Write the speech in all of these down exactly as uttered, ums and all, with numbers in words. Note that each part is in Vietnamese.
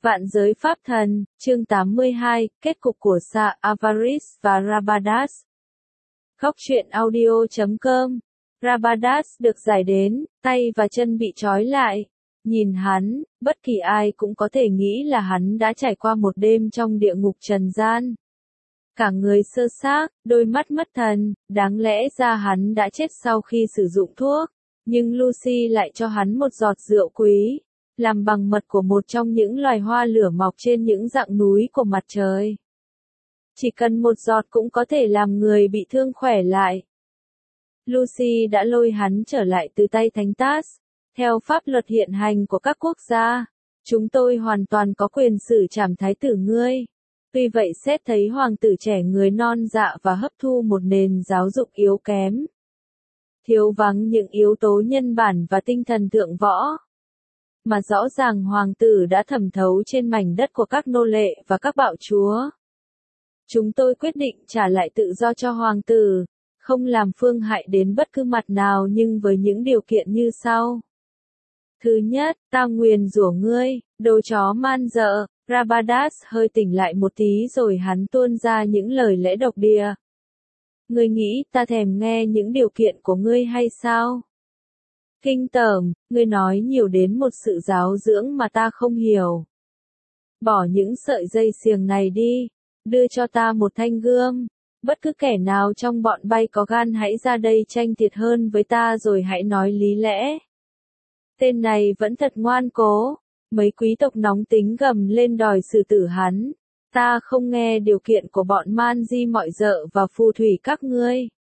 Vạn giới pháp thần, chương tám mươi hai, kết cục của Sa Avaris và Rabadas. Góc truyện audio chấm com. Rabadas được giải đến, tay và chân bị trói lại. Nhìn hắn, bất kỳ ai cũng có thể nghĩ là hắn đã trải qua một đêm trong địa ngục trần gian. Cả người sơ xác, đôi mắt mất thần, đáng lẽ ra hắn đã chết sau khi sử dụng thuốc, nhưng Lucy lại cho hắn một giọt rượu quý, làm bằng mật của một trong những loài hoa lửa mọc trên những dặng núi của mặt trời. Chỉ cần một giọt cũng có thể làm người bị thương khỏe lại. Lucy đã lôi hắn trở lại từ tay Thánh Tát. Theo pháp luật hiện hành của các quốc gia, chúng tôi hoàn toàn có quyền xử trảm thái tử ngươi. Tuy vậy xét thấy hoàng tử trẻ người non dạ và hấp thu một nền giáo dục yếu kém, thiếu vắng những yếu tố nhân bản và tinh thần thượng võ, mà rõ ràng hoàng tử đã thẩm thấu trên mảnh đất của các nô lệ và các bạo chúa. Chúng tôi quyết định trả lại tự do cho hoàng tử, không làm phương hại đến bất cứ mặt nào nhưng với những điều kiện như sau. Thứ nhất, ta nguyền rủa ngươi, đồ chó man dợ. Rabadas hơi tỉnh lại một tí rồi hắn tuôn ra những lời lẽ độc địa. Ngươi nghĩ ta thèm nghe những điều kiện của ngươi hay sao? Kinh tởm, ngươi nói nhiều đến một sự giáo dưỡng mà ta không hiểu. Bỏ những sợi dây xiềng này đi, đưa cho ta một thanh gươm. Bất cứ kẻ nào trong bọn bay có gan hãy ra đây tranh thiệt hơn với ta rồi hãy nói lý lẽ. Tên này vẫn thật ngoan cố. Mấy quý tộc nóng tính gầm lên đòi xử tử hắn. Ta không nghe điều kiện của bọn man di mọi dợ và phù thủy các ngươi.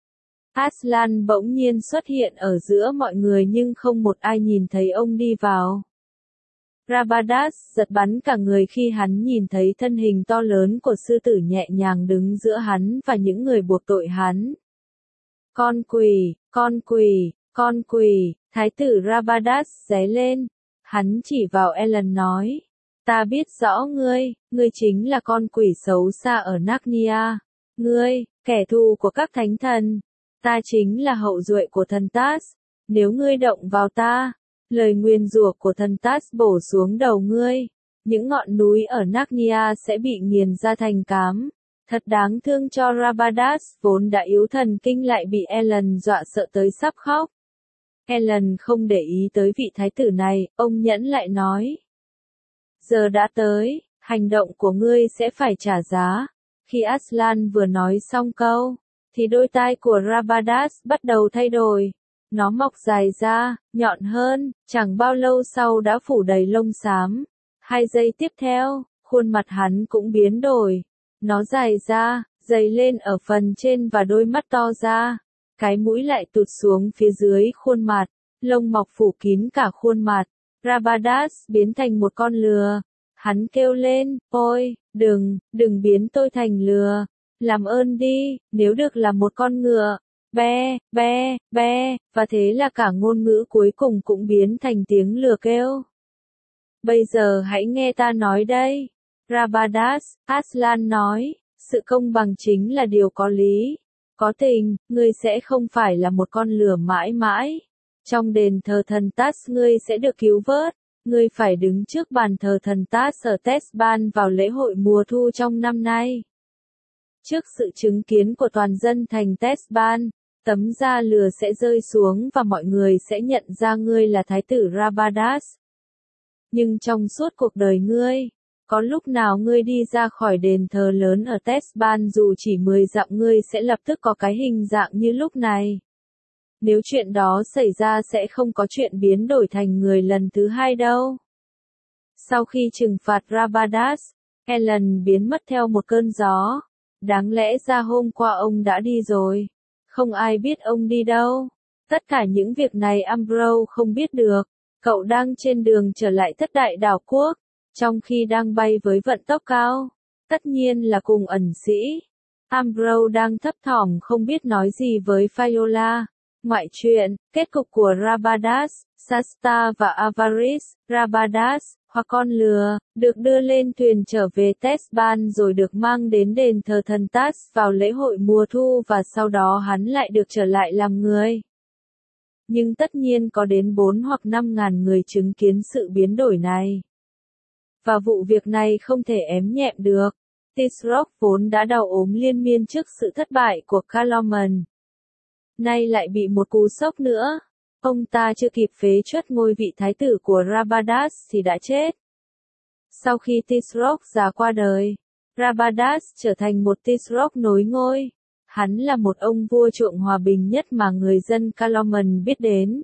Aslan bỗng nhiên xuất hiện ở giữa mọi người nhưng không một ai nhìn thấy ông đi vào. Rabadas giật bắn cả người khi hắn nhìn thấy thân hình to lớn của sư tử nhẹ nhàng đứng giữa hắn và những người buộc tội hắn. Con quỷ, con quỷ, con quỷ, thái tử Rabadas ré lên. Hắn chỉ vào Ellen nói, ta biết rõ ngươi, ngươi chính là con quỷ xấu xa ở Narnia. Ngươi, kẻ thù của các thánh thần. Ta chính là hậu duệ của thần Tát. Nếu ngươi động vào ta, lời nguyền rủa của thần Tát bổ xuống đầu ngươi. Những ngọn núi ở Narnia sẽ bị nghiền ra thành cám. Thật đáng thương cho Rabadas vốn đã yếu thần kinh lại bị Ellen dọa sợ tới sắp khóc. Ellen không để ý tới vị thái tử này, ông nhẫn lại nói. Giờ đã tới, hành động của ngươi sẽ phải trả giá. Khi Aslan vừa nói xong câu, thì đôi tai của Rabadas bắt đầu thay đổi. Nó mọc dài ra, nhọn hơn, chẳng bao lâu sau đã phủ đầy lông xám. Hai giây tiếp theo, khuôn mặt hắn cũng biến đổi. Nó dài ra, dày lên ở phần trên và đôi mắt to ra. Cái mũi lại tụt xuống phía dưới khuôn mặt, lông mọc phủ kín cả khuôn mặt. Rabadas biến thành một con lừa. Hắn kêu lên, ôi, đừng, đừng biến tôi thành lừa. Làm ơn đi, nếu được là một con ngựa. Be, be, be, và thế là cả ngôn ngữ cuối cùng cũng biến thành tiếng lừa kêu. Bây giờ hãy nghe ta nói đây. Rabadas, Aslan nói, sự công bằng chính là điều có lý. Có tình, ngươi sẽ không phải là một con lừa mãi mãi. Trong đền thờ thần Tát ngươi sẽ được cứu vớt. Ngươi phải đứng trước bàn thờ thần Tát ở Teshban vào lễ hội mùa thu trong năm nay. Trước sự chứng kiến của toàn dân thành Teshban, tấm da lừa sẽ rơi xuống và mọi người sẽ nhận ra ngươi là thái tử Rabadas. Nhưng trong suốt cuộc đời ngươi, có lúc nào ngươi đi ra khỏi đền thờ lớn ở Teshban dù chỉ mười dặm ngươi sẽ lập tức có cái hình dạng như lúc này. Nếu chuyện đó xảy ra sẽ không có chuyện biến đổi thành người lần thứ hai đâu. Sau khi trừng phạt Rabadas, Ellen biến mất theo một cơn gió. Đáng lẽ ra hôm qua ông đã đi rồi. Không ai biết ông đi đâu. Tất cả những việc này Ambrose không biết được. Cậu đang trên đường trở lại thất đại đảo quốc. Trong khi đang bay với vận tốc cao, tất nhiên là cùng ẩn sĩ. Ambrose đang thấp thỏm không biết nói gì với Viola. Ngoại truyện, kết cục của Rabadas, Shasta và Avaris, Rabadas, hoặc con lừa, được đưa lên thuyền trở về Teshban rồi được mang đến đền thờ thần Tát vào lễ hội mùa thu và sau đó hắn lại được trở lại làm người. Nhưng tất nhiên có đến bốn hoặc năm ngàn người chứng kiến sự biến đổi này. Và vụ việc này không thể ém nhẹm được. Tisroc vốn đã đau ốm liên miên trước sự thất bại của Kalaman. Nay lại bị một cú sốc nữa. Ông ta chưa kịp phế truất ngôi vị thái tử của Rabadas thì đã chết. Sau khi Tisroc già qua đời, Rabadas trở thành một Tisroc nối ngôi. Hắn là một ông vua chuộng hòa bình nhất mà người dân Kalaman biết đến.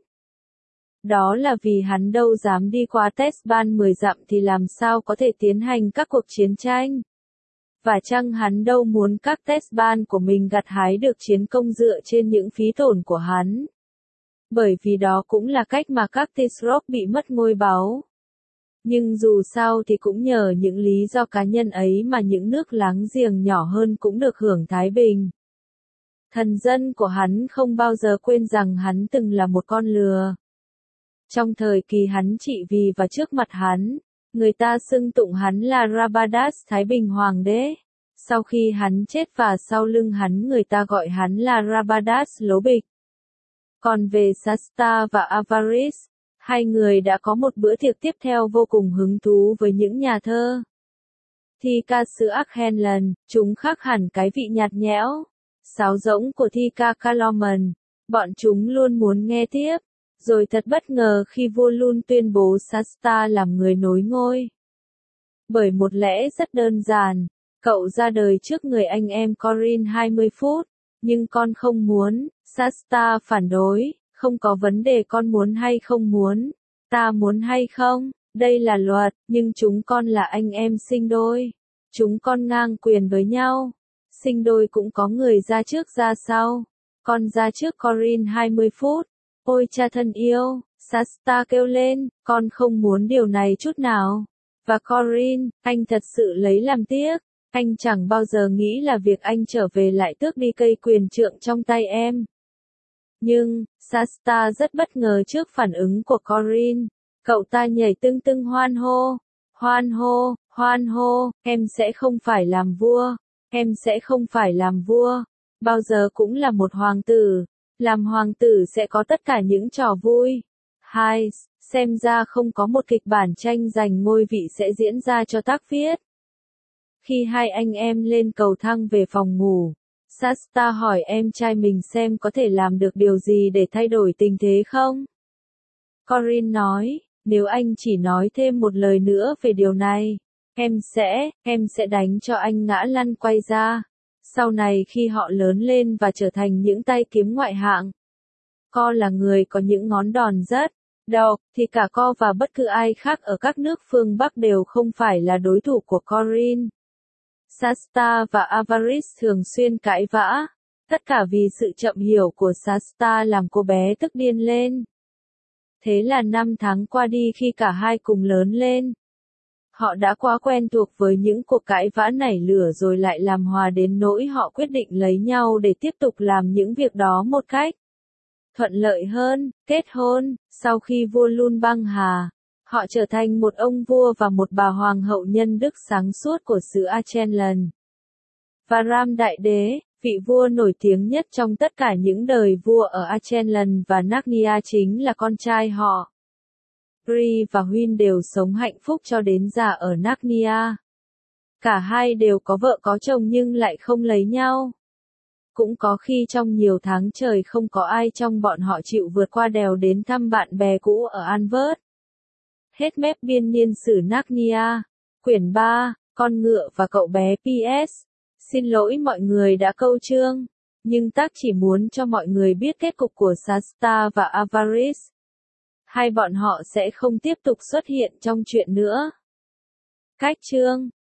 Đó là vì hắn đâu dám đi qua Tesban mười dặm thì làm sao có thể tiến hành các cuộc chiến tranh. Và chăng hắn đâu muốn các Tesban của mình gặt hái được chiến công dựa trên những phí tổn của hắn. Bởi vì đó cũng là cách mà các Tisroc bị mất ngôi báu. Nhưng dù sao thì cũng nhờ những lý do cá nhân ấy mà những nước láng giềng nhỏ hơn cũng được hưởng thái bình. Thần dân của hắn không bao giờ quên rằng hắn từng là một con lừa. Trong thời kỳ hắn trị vì và trước mặt hắn, người ta xưng tụng hắn là Rabadas Thái Bình Hoàng đế. Sau khi hắn chết và sau lưng hắn người ta gọi hắn là Rabadas Lố Bịch. Còn về Shasta và Avaris, hai người đã có một bữa tiệc tiếp theo vô cùng hứng thú với những nhà thơ. Thi ca xứ Akhenlan, chúng khác hẳn cái vị nhạt nhẽo, sáo rỗng của thi ca Kalaman, bọn chúng luôn muốn nghe tiếp. Rồi thật bất ngờ khi vua Lun tuyên bố Shasta làm người nối ngôi. Bởi một lẽ rất đơn giản, cậu ra đời trước người anh em Corin hai mươi phút, nhưng con không muốn, Shasta phản đối, không có vấn đề con muốn hay không muốn, ta muốn hay không, đây là luật, nhưng chúng con là anh em sinh đôi, chúng con ngang quyền với nhau, sinh đôi cũng có người ra trước ra sau, con ra trước Corin hai mươi phút. Ôi cha thân yêu, Shasta kêu lên, con không muốn điều này chút nào. Và Corin, anh thật sự lấy làm tiếc, anh chẳng bao giờ nghĩ là việc anh trở về lại tước đi cây quyền trượng trong tay em. Nhưng, Shasta rất bất ngờ trước phản ứng của Corin, cậu ta nhảy tưng tưng hoan hô, hoan hô, hoan hô, em sẽ không phải làm vua, em sẽ không phải làm vua, bao giờ cũng là một hoàng tử. Làm hoàng tử sẽ có tất cả những trò vui. Hai, xem ra không có một kịch bản tranh giành ngôi vị sẽ diễn ra cho tác viết. Khi hai anh em lên cầu thang về phòng ngủ, Shasta hỏi em trai mình xem có thể làm được điều gì để thay đổi tình thế không? Corin nói, nếu anh chỉ nói thêm một lời nữa về điều này, em sẽ, em sẽ đánh cho anh ngã lăn quay ra. Sau này khi họ lớn lên và trở thành những tay kiếm ngoại hạng, Co là người có những ngón đòn rất độc, thì cả Co và bất cứ ai khác ở các nước phương Bắc đều không phải là đối thủ của Corin. Shasta và Avaris thường xuyên cãi vã, tất cả vì sự chậm hiểu của Shasta làm cô bé tức điên lên. Thế là năm tháng qua đi khi cả hai cùng lớn lên. Họ đã quá quen thuộc với những cuộc cãi vã nảy lửa rồi lại làm hòa đến nỗi họ quyết định lấy nhau để tiếp tục làm những việc đó một cách thuận lợi hơn, kết hôn. Sau khi vua Lun băng hà, họ trở thành một ông vua và một bà hoàng hậu nhân đức sáng suốt của xứ Achenlan. Và Ram Đại Đế, vị vua nổi tiếng nhất trong tất cả những đời vua ở Achenlan và Narnia chính là con trai họ. Pri và Huynh đều sống hạnh phúc cho đến già ở Narnia. Cả hai đều có vợ có chồng nhưng lại không lấy nhau. Cũng có khi trong nhiều tháng trời không có ai trong bọn họ chịu vượt qua đèo đến thăm bạn bè cũ ở Anvert. Hết mép biên niên sử Narnia. Quyển ba, Con ngựa và cậu bé pê ét. Xin lỗi mọi người đã câu chương, nhưng tác chỉ muốn cho mọi người biết kết cục của Shasta và Avaris. Hai bọn họ sẽ không tiếp tục xuất hiện trong chuyện nữa. Cách chương